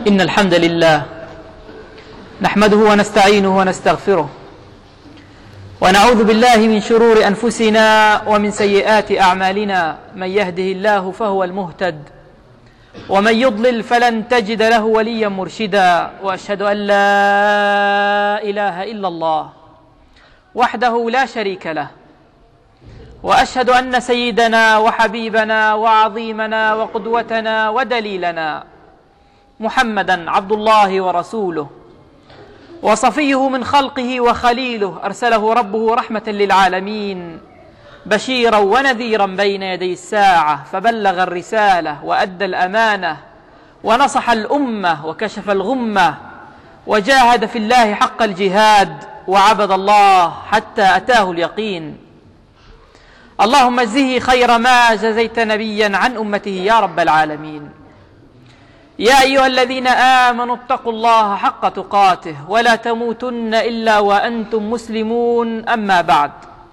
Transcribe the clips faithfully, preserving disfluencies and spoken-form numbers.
إن الحمد لله نحمده ونستعينه ونستغفره ونعوذ بالله من شرور أنفسنا ومن سيئات أعمالنا. من يهده الله فهو المهتد ومن يضلل فلن تجد له وليا مرشدا. وأشهد أن لا إله إلا الله وحده لا شريك له، وأشهد أن سيدنا وحبيبنا وعظيمنا وقدوتنا ودليلنا محمدا عبد الله ورسوله وصفيه من خلقه وخليله، أرسله ربه رحمة للعالمين بشيرا ونذيرا بين يدي الساعة، فبلغ الرسالة وأدى الأمانة ونصح الأمة وكشف الغمة وجاهد في الله حق الجهاد وعبد الله حتى أتاه اليقين. اللهم اجزه خير ما جزيت نبيا عن أمته يا رب العالمين. يا أيها الذين آمنوا اتقوا الله حق تقاته ولا تموتن إلا وأنتم مسلمون. أما بعد،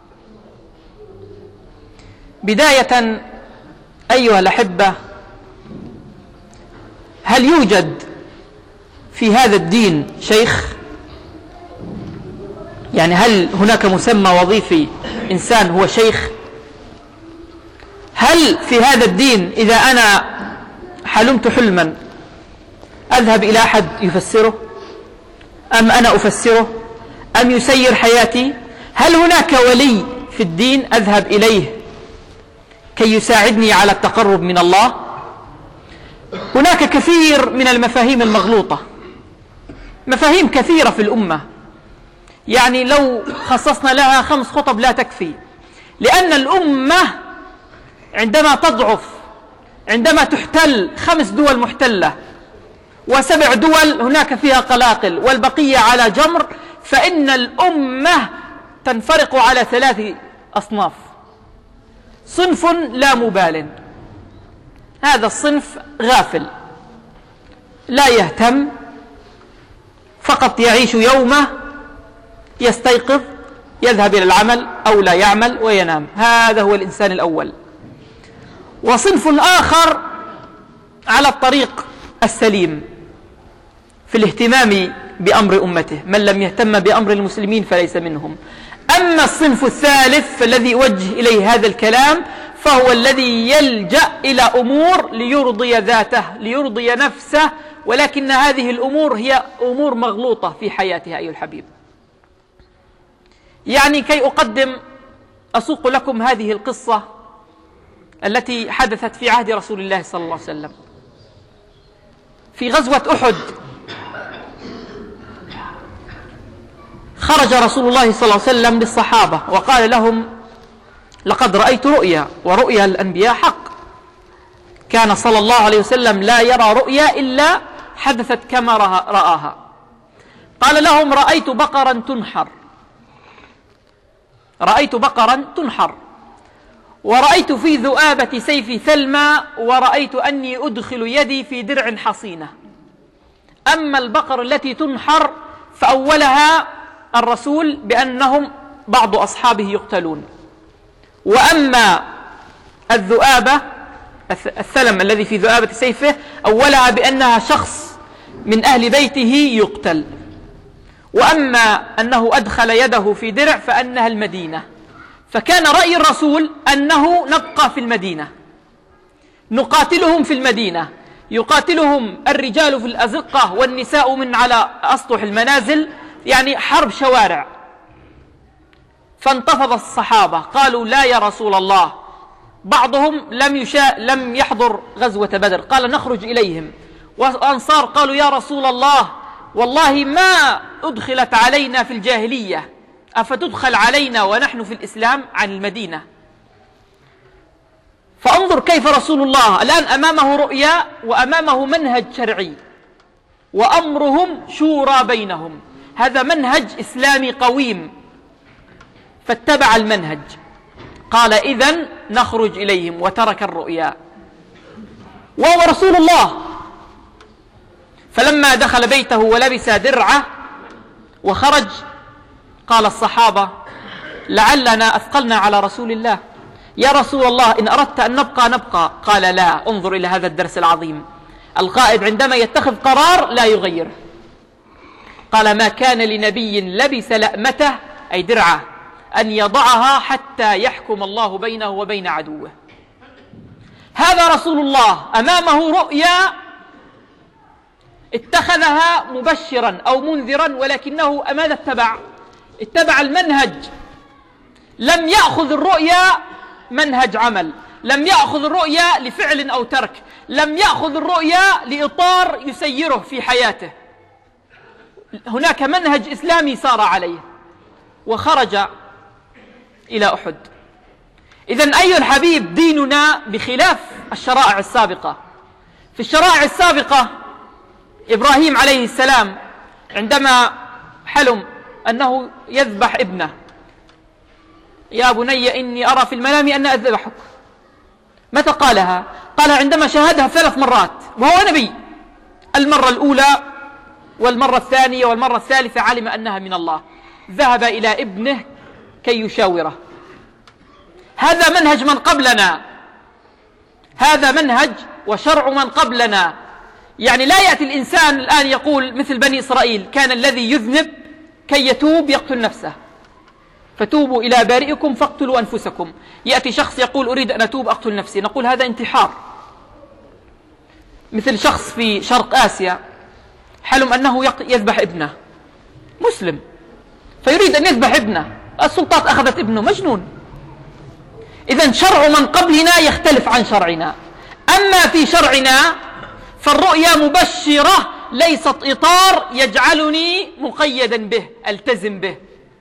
بداية أيها الأحبة، هل يوجد في هذا الدين شيخ؟ يعني هل هناك مسمى وظيفي إنسان هو شيخ؟ هل في هذا الدين إذا أنا حلمت حلما أذهب إلى أحد يفسره، أم أنا أفسره، أم يسير حياتي؟ هل هناك ولي في الدين أذهب إليه كي يساعدني على التقرب من الله؟ هناك كثير من المفاهيم المغلوطة، مفاهيم كثيرة في الأمة، يعني لو خصصنا لها خمس خطب لا تكفي، لأن الأمة عندما تضعف، عندما تحتل خمس دول محتلة وسبع دول هناك فيها قلاقل والبقية على جمر، فإن الأمة تنفرق على ثلاث أصناف. صنف لا مبال، هذا الصنف غافل لا يهتم، فقط يعيش يومه، يستيقظ يذهب إلى العمل أو لا يعمل وينام، هذا هو الإنسان الأول. وصنف آخر على الطريق السليم في الاهتمام بأمر أمته، من لم يهتم بأمر المسلمين فليس منهم. أما الصنف الثالث فالذي يوجه إليه هذا الكلام فهو الذي يلجأ إلى أمور ليرضي ذاته، ليرضي نفسه، ولكن هذه الأمور هي أمور مغلوطة في حياتها أيها الحبيب. يعني كي أقدم أسوق لكم هذه القصة التي حدثت في عهد رسول الله صلى الله عليه وسلم. في غزوة أحد خرج رسول الله صلى الله عليه وسلم للصحابة وقال لهم: لقد رأيت رؤيا، ورؤيا الأنبياء حق. كان صلى الله عليه وسلم لا يرى رؤيا إلا حدثت كما رآها. قال لهم: رأيت بقرا تنحر، رأيت بقرا تنحر، ورأيت في ذؤابة سيف ثلمى، ورأيت أني أدخل يدي في درع حصينة. أما البقر التي تنحر فأولها الرسول بأنهم بعض أصحابه يقتلون، وأما الذؤابة الثلم الذي في ذؤابة سيفه أولها بأنها شخص من أهل بيته يقتل، وأما أنه أدخل يده في درع فأنها المدينة. فكان رأي الرسول أنه نبقى في المدينة، نقاتلهم في المدينة، يقاتلهم الرجال في الأزقة والنساء من على أسطح المنازل، يعني حرب شوارع. فانتفض الصحابة قالوا: لا يا رسول الله. بعضهم لم يشاء لم يحضر غزوة بدر، قال: نخرج إليهم. وأنصار قالوا: يا رسول الله والله ما أدخلت علينا في الجاهلية، أفتدخل علينا ونحن في الإسلام عن المدينة؟ فانظر كيف رسول الله الآن أمامه رؤيا وأمامه منهج شرعي، وأمرهم شورى بينهم، هذا منهج إسلامي قويم، فاتبع المنهج. قال: إذن نخرج إليهم، وترك الرؤيا وهو رسول الله. فلما دخل بيته ولبس درعه وخرج قال الصحابة: لعلنا أثقلنا على رسول الله، يا رسول الله إن أردت أن نبقى نبقى. قال: لا، انظر إلى هذا الدرس العظيم. القائد عندما يتخذ قرار لا يغيره. قال: ما كان لنبي لبس لأمته أي درعه أن يضعها حتى يحكم الله بينه وبين عدوه. هذا رسول الله أمامه رؤيا اتخذها مبشرا أو منذرا، ولكنه ماذا اتبع؟ اتبع المنهج. لم يأخذ الرؤيا منهج عمل، لم يأخذ الرؤيا لفعل أو ترك، لم يأخذ الرؤيا لإطار يسيره في حياته. هناك منهج إسلامي سار عليه وخرج إلى أحد. إذن أيها الحبيب، ديننا بخلاف الشرائع السابقة. في الشرائع السابقة إبراهيم عليه السلام عندما حلم أنه يذبح ابنه: يا بني إني أرى في المنام أن أذبحك. متى قالها؟ قالها عندما شاهدها ثلاث مرات وهو نبي. المرة الأولى والمرة الثانية والمرة الثالثة علم أنها من الله. ذهب إلى ابنه كي يشاوره. هذا منهج من قبلنا، هذا منهج وشرع من قبلنا. يعني لا يأتي الإنسان الآن يقول مثل بني إسرائيل: كان الذي يذنب كي يتوب يقتل نفسه، فتوبوا إلى بارئكم فاقتلوا أنفسكم. يأتي شخص يقول: أريد أن أتوب أقتل نفسي، نقول هذا انتحار. مثل شخص في شرق آسيا حلم أنه يذبح ابنه، مسلم، فيريد أن يذبح ابنه، السلطات أخذت ابنه، مجنون. إذن شرع من قبلنا يختلف عن شرعنا. أما في شرعنا فالرؤيا مبشرة، ليست إطار يجعلني مقيدا به التزم به.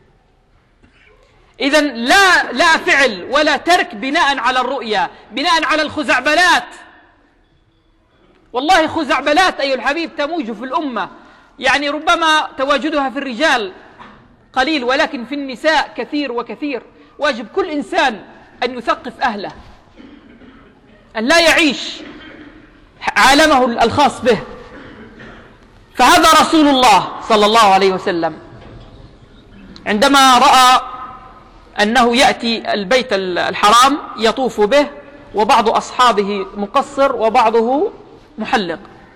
إذن لا لا فعل ولا ترك بناء على الرؤيا، بناء على الخزعبلات. والله خزعبلات أيها الحبيب تموج في الأمة. يعني ربما تواجدها في الرجال قليل، ولكن في النساء كثير وكثير. واجب كل إنسان أن يثقف أهله، أن لا يعيش عالمه الخاص به. فهذا رسول الله صلى الله عليه وسلم عندما رأى أنه يأتي البيت الحرام يطوف به، وبعض أصحابه مقصر وبعضه محلق،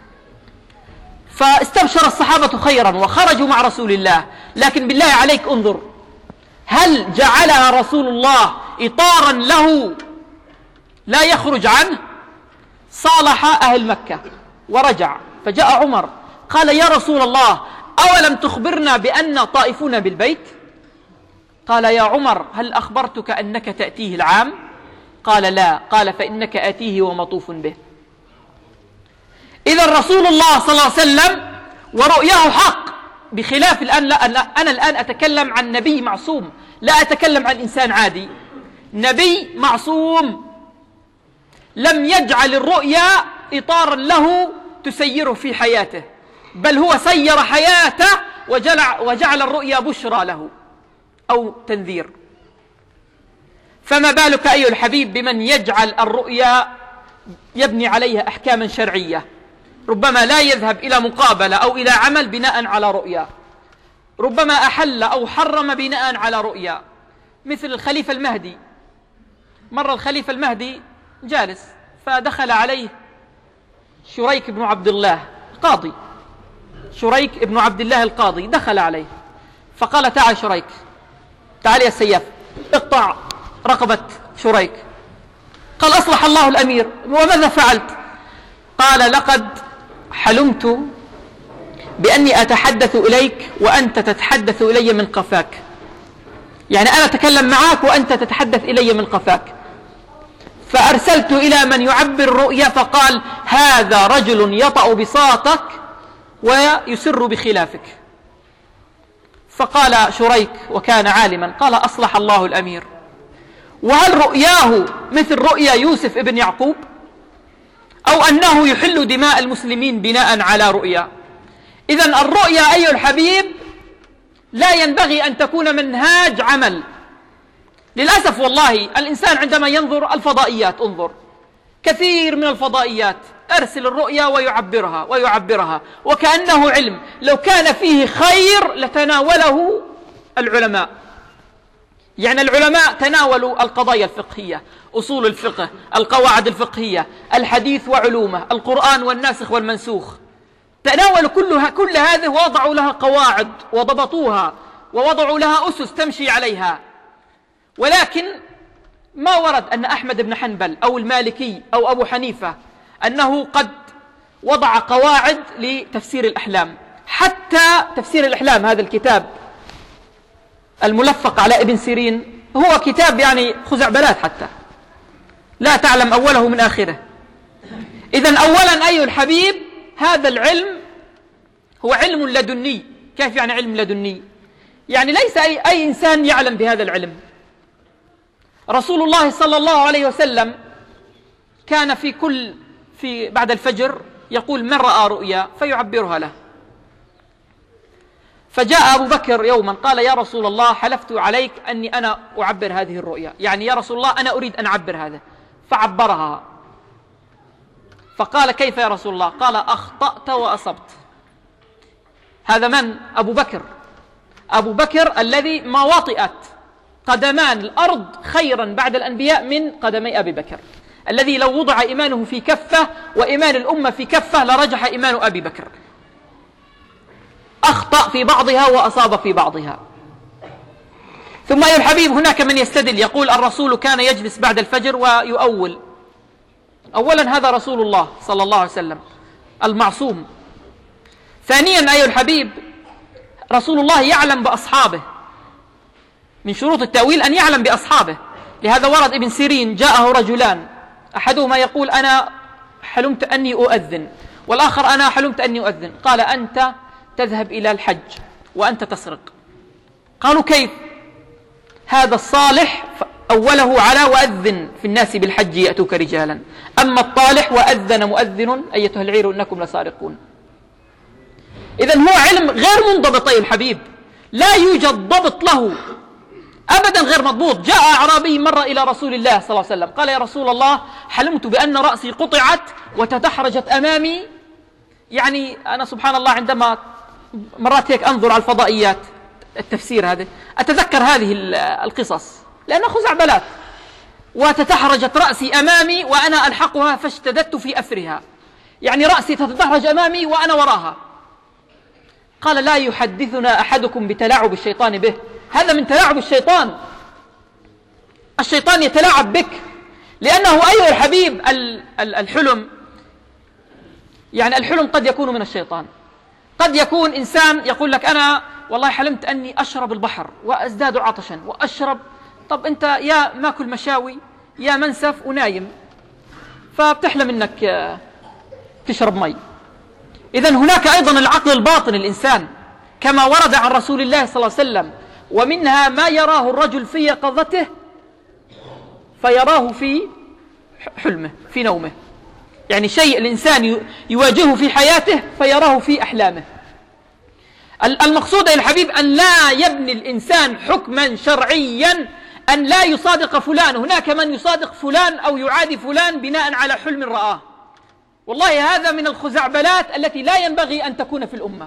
فاستبشر الصحابة خيرا وخرجوا مع رسول الله. لكن بالله عليك انظر، هل جعلها رسول الله إطارا له لا يخرج عنه؟ صالح أهل مكة ورجع، فجاء عمر قال: يا رسول الله، أولم تخبرنا بأن طائفون بالبيت؟ قال: يا عمر، هل أخبرتك أنك تأتيه العام؟ قال: لا. قال: فإنك آتيه ومطوف به. إذا رسول الله صلى الله عليه وسلم ورؤياه حق، بخلاف الآن. لا أنا الآن أتكلم عن نبي معصوم، لا أتكلم عن إنسان عادي. نبي معصوم لم يجعل الرؤيا إطارا له تسيره في حياته، بل هو سير حياته وجعل, وجعل الرؤيا بشرى له أو تنذير. فما بالك أيها الحبيب بمن يجعل الرؤيا يبني عليها أحكاما شرعية، ربما لا يذهب إلى مقابلة أو إلى عمل بناء على رؤيا، ربما أحل أو حرم بناء على رؤيا. مثل الخليفة المهدي. مر الخليفة المهدي جالس، فدخل عليه شريك بن عبد الله قاضي، شريك بن عبد الله القاضي دخل عليه فقال: تعال شريك، تعال يا السياف، اقطع رقبة شريك. قال: أصلح الله الأمير، وماذا فعلت؟ قال: لقد حلمت بأني أتحدث إليك وأنت تتحدث إلي من قفاك. يعني أنا أتكلم معك وأنت تتحدث إلي من قفاك. فأرسلت إلى من يعبر الرؤيا فقال: هذا رجل يطأ بساطك ويسر بخلافك. فقال شريك وكان عالما، قال: أصلح الله الأمير. وهل رؤياه مثل رؤيا يوسف ابن يعقوب، أو أنه يحل دماء المسلمين بناء على رؤيا؟ إذن الرؤيا أيها الحبيب لا ينبغي أن تكون منهاج عمل. للأسف والله الإنسان عندما ينظر الفضائيات، انظر كثير من الفضائيات أرسل الرؤيا ويعبرها ويعبرها وكأنه علم. لو كان فيه خير لتناوله العلماء. يعني العلماء تناولوا القضايا الفقهية، أصول الفقه، القواعد الفقهية، الحديث وعلومه، القرآن والناسخ والمنسوخ، تناولوا كلها كل هذه ووضعوا لها قواعد وضبطوها ووضعوا لها أسس تمشي عليها. ولكن ما ورد أن أحمد بن حنبل أو المالكي أو أبو حنيفة أنه قد وضع قواعد لتفسير الأحلام. حتى تفسير الأحلام هذا الكتاب الملفق على ابن سيرين هو كتاب يعني خزعبلات، حتى لا تعلم أوله من آخره. إذن أولا أيها الحبيب، هذا العلم هو علم لدني. كيف يعني علم لدني؟ يعني ليس أي, أي إنسان يعلم بهذا العلم. رسول الله صلى الله عليه وسلم كان في كل في بعد الفجر يقول: من رأى رؤيا فيعبرها له. فجاء أبو بكر يوما قال: يا رسول الله، حلفت عليك أني أنا أعبر هذه الرؤيا، يعني يا رسول الله أنا أريد أن أعبر هذا. فعبرها. فقال: كيف يا رسول الله؟ قال: أخطأت وأصبت. هذا من؟ أبو بكر. أبو بكر الذي ما وطئت قدمان الأرض خيرا بعد الأنبياء من قدمي أبي بكر، الذي لو وضع إيمانه في كفة وإيمان الأمة في كفة لرجح إيمان أبي بكر. أخطأ في بعضها وأصاب في بعضها. ثم أيها الحبيب، هناك من يستدل يقول: الرسول كان يجلس بعد الفجر ويؤول. أولا هذا رسول الله صلى الله عليه وسلم المعصوم. ثانيا أيها الحبيب، رسول الله يعلم بأصحابه. من شروط التأويل أن يعلم بأصحابه. لهذا ورد ابن سيرين جاءه رجلان، أحدهما يقول: أنا حلمت أني أؤذن، والآخر: أنا حلمت أني أؤذن. قال: أنت تذهب إلى الحج وأنت تسرق. قالوا: كيف؟ هذا الصالح أوله على: وأذن في الناس بالحج يأتوك رجالا. أما الطالح: وأذن مؤذن أيتها العير إنكم لسارقون. إذن هو علم غير منضبط أيها الحبيب، لا يوجد ضبط له أبدا، غير مضبوط. جاء أعرابي مرة إلى رسول الله صلى الله عليه وسلم قال: يا رسول الله، حلمت بأن رأسي قطعت وتدحرجت أمامي. يعني أنا سبحان الله عندما مرات هيك أنظر على الفضائيات التفسير هذا أتذكر هذه القصص لأنها خزعبلات. وتتحرجت رأسي أمامي وأنا ألحقها فاشتددت في أثرها، يعني رأسي تتدحرج أمامي وأنا وراها. قال: لا يحدثنا أحدكم بتلاعب الشيطان به. هذا من تلاعب الشيطان. الشيطان يتلاعب بك، لأنه أيها الحبيب الحلم، يعني الحلم قد يكون من الشيطان. قد يكون إنسان يقول لك: أنا والله حلمت أني أشرب البحر وأزداد عطشا وأشرب. طب أنت يا ماكل مشاوي يا منسف ونايم، فبتحلم أنك تشرب مي. إذن هناك أيضا العقل الباطن الإنسان كما ورد عن رسول الله صلى الله عليه وسلم: ومنها ما يراه الرجل في يقظته فيراه في حلمه في نومه. يعني شيء الإنسان يواجهه في حياته فيراه في أحلامه. المقصود يا الحبيب أن لا يبني الإنسان حكما شرعيا أن لا يصادق فلان. هناك من يصادق فلان أو يعادي فلان بناء على حلم رآه. والله هذا من الخزعبلات التي لا ينبغي أن تكون في الأمة.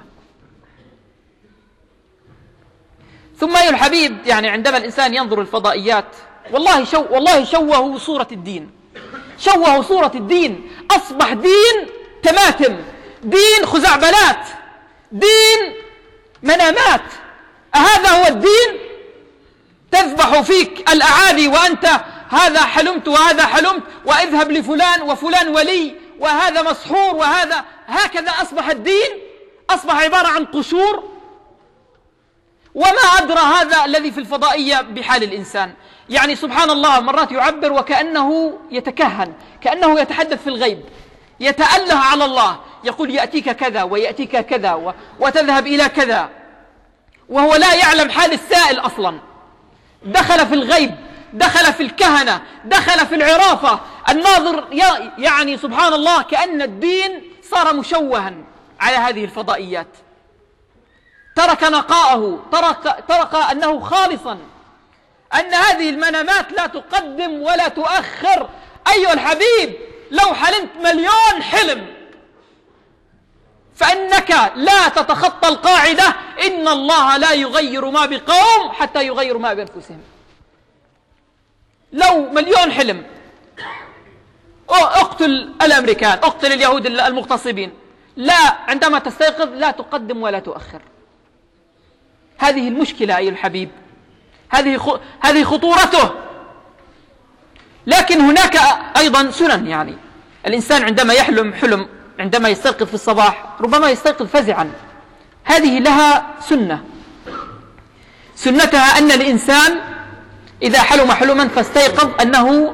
ثم أيها الحبيب، يعني عندما الإنسان ينظر الفضائيات والله شو والله شوهوا صورة الدين، شوهوا صورة الدين. أصبح دين تماتم، دين خزعبلات، دين منامات. أهذا هو الدين؟ تذبح فيك الأعادي وأنت هذا حلمت وهذا حلمت، واذهب لفلان وفلان ولي وهذا مسحور وهذا. هكذا أصبح الدين، أصبح عبارة عن قشور. وما أدرى هذا الذي في الفضائية بحال الإنسان. يعني سبحان الله، مرات يعبر وكأنه يتكهن، كأنه يتحدث في الغيب، يتأله على الله، يقول: يأتيك كذا ويأتيك كذا وتذهب إلى كذا، وهو لا يعلم حال السائل أصلا. دخل في الغيب، دخل في الكهنة، دخل في العرافة. الناظر يعني سبحان الله كأن الدين صار مشوها على هذه الفضائيات. ترك نقاءه، ترك, ترك أنه خالصا، أن هذه المنامات لا تقدم ولا تؤخر. أيها الحبيب، لو حلمت مليون حلم فإنك لا تتخطى القاعدة: إن الله لا يغير ما بقوم حتى يغيروا ما بأنفسهم. لو مليون حلم، اقتل الأمريكان، اقتل اليهود المغتصبين، لا، عندما تستيقظ لا تقدم ولا تؤخر. هذه المشكلة أيها الحبيب، هذه هذه خطورته. لكن هناك أيضا سنن، يعني الإنسان عندما يحلم حلم عندما يستيقظ في الصباح ربما يستيقظ فزعا، هذه لها سنة. سنتها أن الإنسان إذا حلم حلما فاستيقظ أنه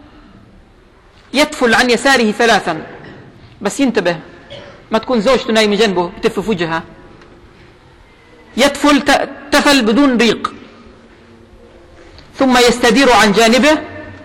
يتفل عن يساره ثلاثا، بس ينتبه ما تكون زوجته نايمة جنبه بتف في وجهها، يتفل تفل بدون ريق، ثم يستدير عن جانبه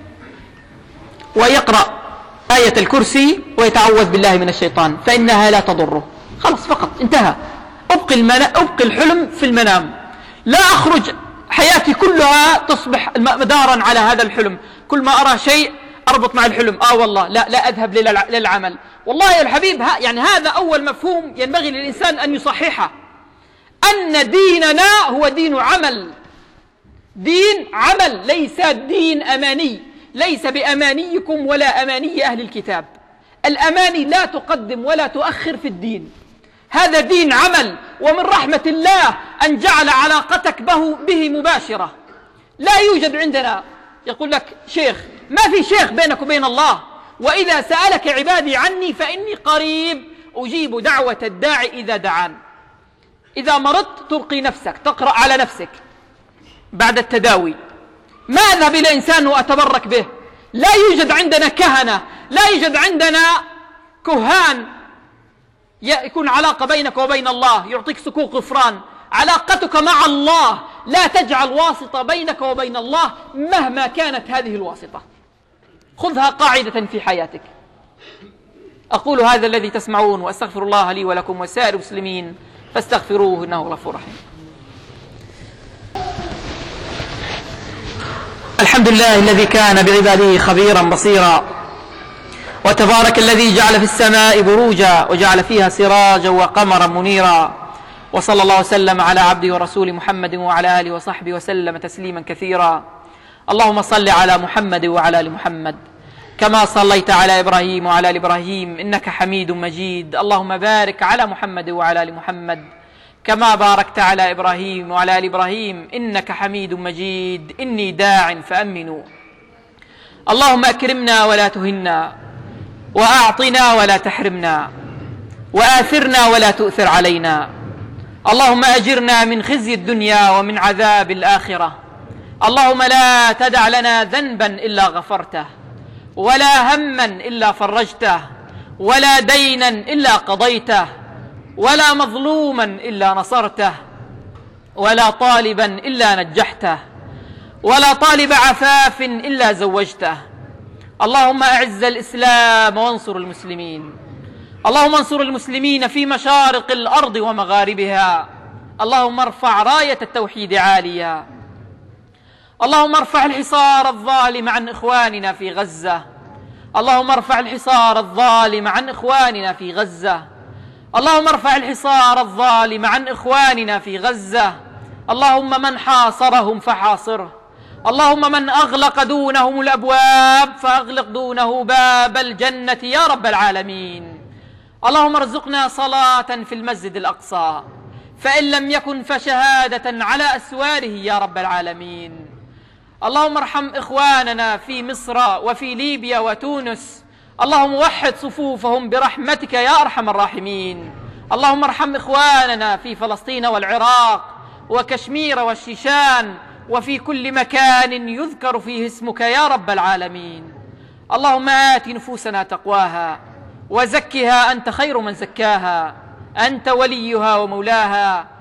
ويقرأ آية الكرسي ويتعوذ بالله من الشيطان فإنها لا تضره. خلاص، فقط انتهى. أبقي, المنا... أبقي الحلم في المنام، لا أخرج حياتي كلها تصبح مدارا على هذا الحلم، كل ما أرى شيء أربط مع الحلم، آه والله لا لا أذهب للعمل. والله يا الحبيب، ها يعني هذا أول مفهوم ينبغي للإنسان أن يصححه، أن ديننا هو دين عمل، دين عمل، ليس دين أماني، ليس بأمانيكم ولا أماني أهل الكتاب. الأماني لا تقدم ولا تؤخر في الدين، هذا دين عمل. ومن رحمة الله أن جعل علاقتك به, به مباشرة. لا يوجد عندنا يقول لك شيخ، ما في شيخ بينك وبين الله. وإذا سألك عبادي عني فإني قريب أجيب دعوة الداعي إذا دعان. إذا مرضت تلقي نفسك، تقرأ على نفسك بعد التداوي. ما أذهب إلى إنسان وأتبرك به. لا يوجد عندنا كهنة، لا يوجد عندنا كهان يكون علاقة بينك وبين الله، يعطيك سكوك غفران. علاقتك مع الله لا تجعل واسطة بينك وبين الله مهما كانت هذه الواسطة. خذها قاعدة في حياتك. أقول هذا الذي تسمعون، وأستغفر الله لي ولكم وسائر المسلمين فاستغفروه إنه غفور رحيم. الحمد لله الذي كان بعباده خبيرا بصيرا، وتبارك الذي جعل في السماء بروجا وجعل فيها سراجا وقمرا منيرا، وصلى الله وسلم على عبده ورسول محمد وعلى آله وصحبه وسلم تسليما كثيرا. اللهم صل على محمد وعلى آل محمد كما صليت على إبراهيم وعلى آل إبراهيم إنك حميد مجيد. اللهم بارك على محمد وعلى آل محمد كما باركت على إبراهيم وعلى آل إبراهيم إنك حميد مجيد. إني داع فأمنوا. اللهم أكرمنا ولا تهنا، وأعطنا ولا تحرمنا، وآثرنا ولا تؤثر علينا. اللهم أجرنا من خزي الدنيا ومن عذاب الآخرة. اللهم لا تدع لنا ذنبا إلا غفرته، ولا هما إلا فرجته، ولا دينا إلا قضيته، ولا مظلوما إلا نصرته، ولا طالبا إلا نجحته، ولا طالب عفاف إلا زوجته. اللهم أعز الإسلام وانصر المسلمين. اللهم انصر المسلمين في مشارق الأرض ومغاربها. اللهم ارفع راية التوحيد عاليا. اللهم ارفع الحصار الظالم عن إخواننا في غزة. اللهم ارفع الحصار الظالم عن إخواننا في غزة. اللهم ارفع الحصار الظالم عن إخواننا في غزة. اللهم من حاصرهم فحاصره. اللهم من أغلق دونهم الأبواب فأغلق دونه باب الجنة يا رب العالمين. اللهم ارزقنا صلاة في المسجد الأقصى، فإن لم يكن فشهادة على أسواره يا رب العالمين. اللهم ارحم إخواننا في مصر وفي ليبيا وتونس. اللهم وحد صفوفهم برحمتك يا أرحم الراحمين. اللهم ارحم إخواننا في فلسطين والعراق وكشمير والشيشان وفي كل مكان يذكر فيه اسمك يا رب العالمين. اللهم آت نفوسنا تقواها وزكها أنت خير من زكاها، أنت وليها ومولاها.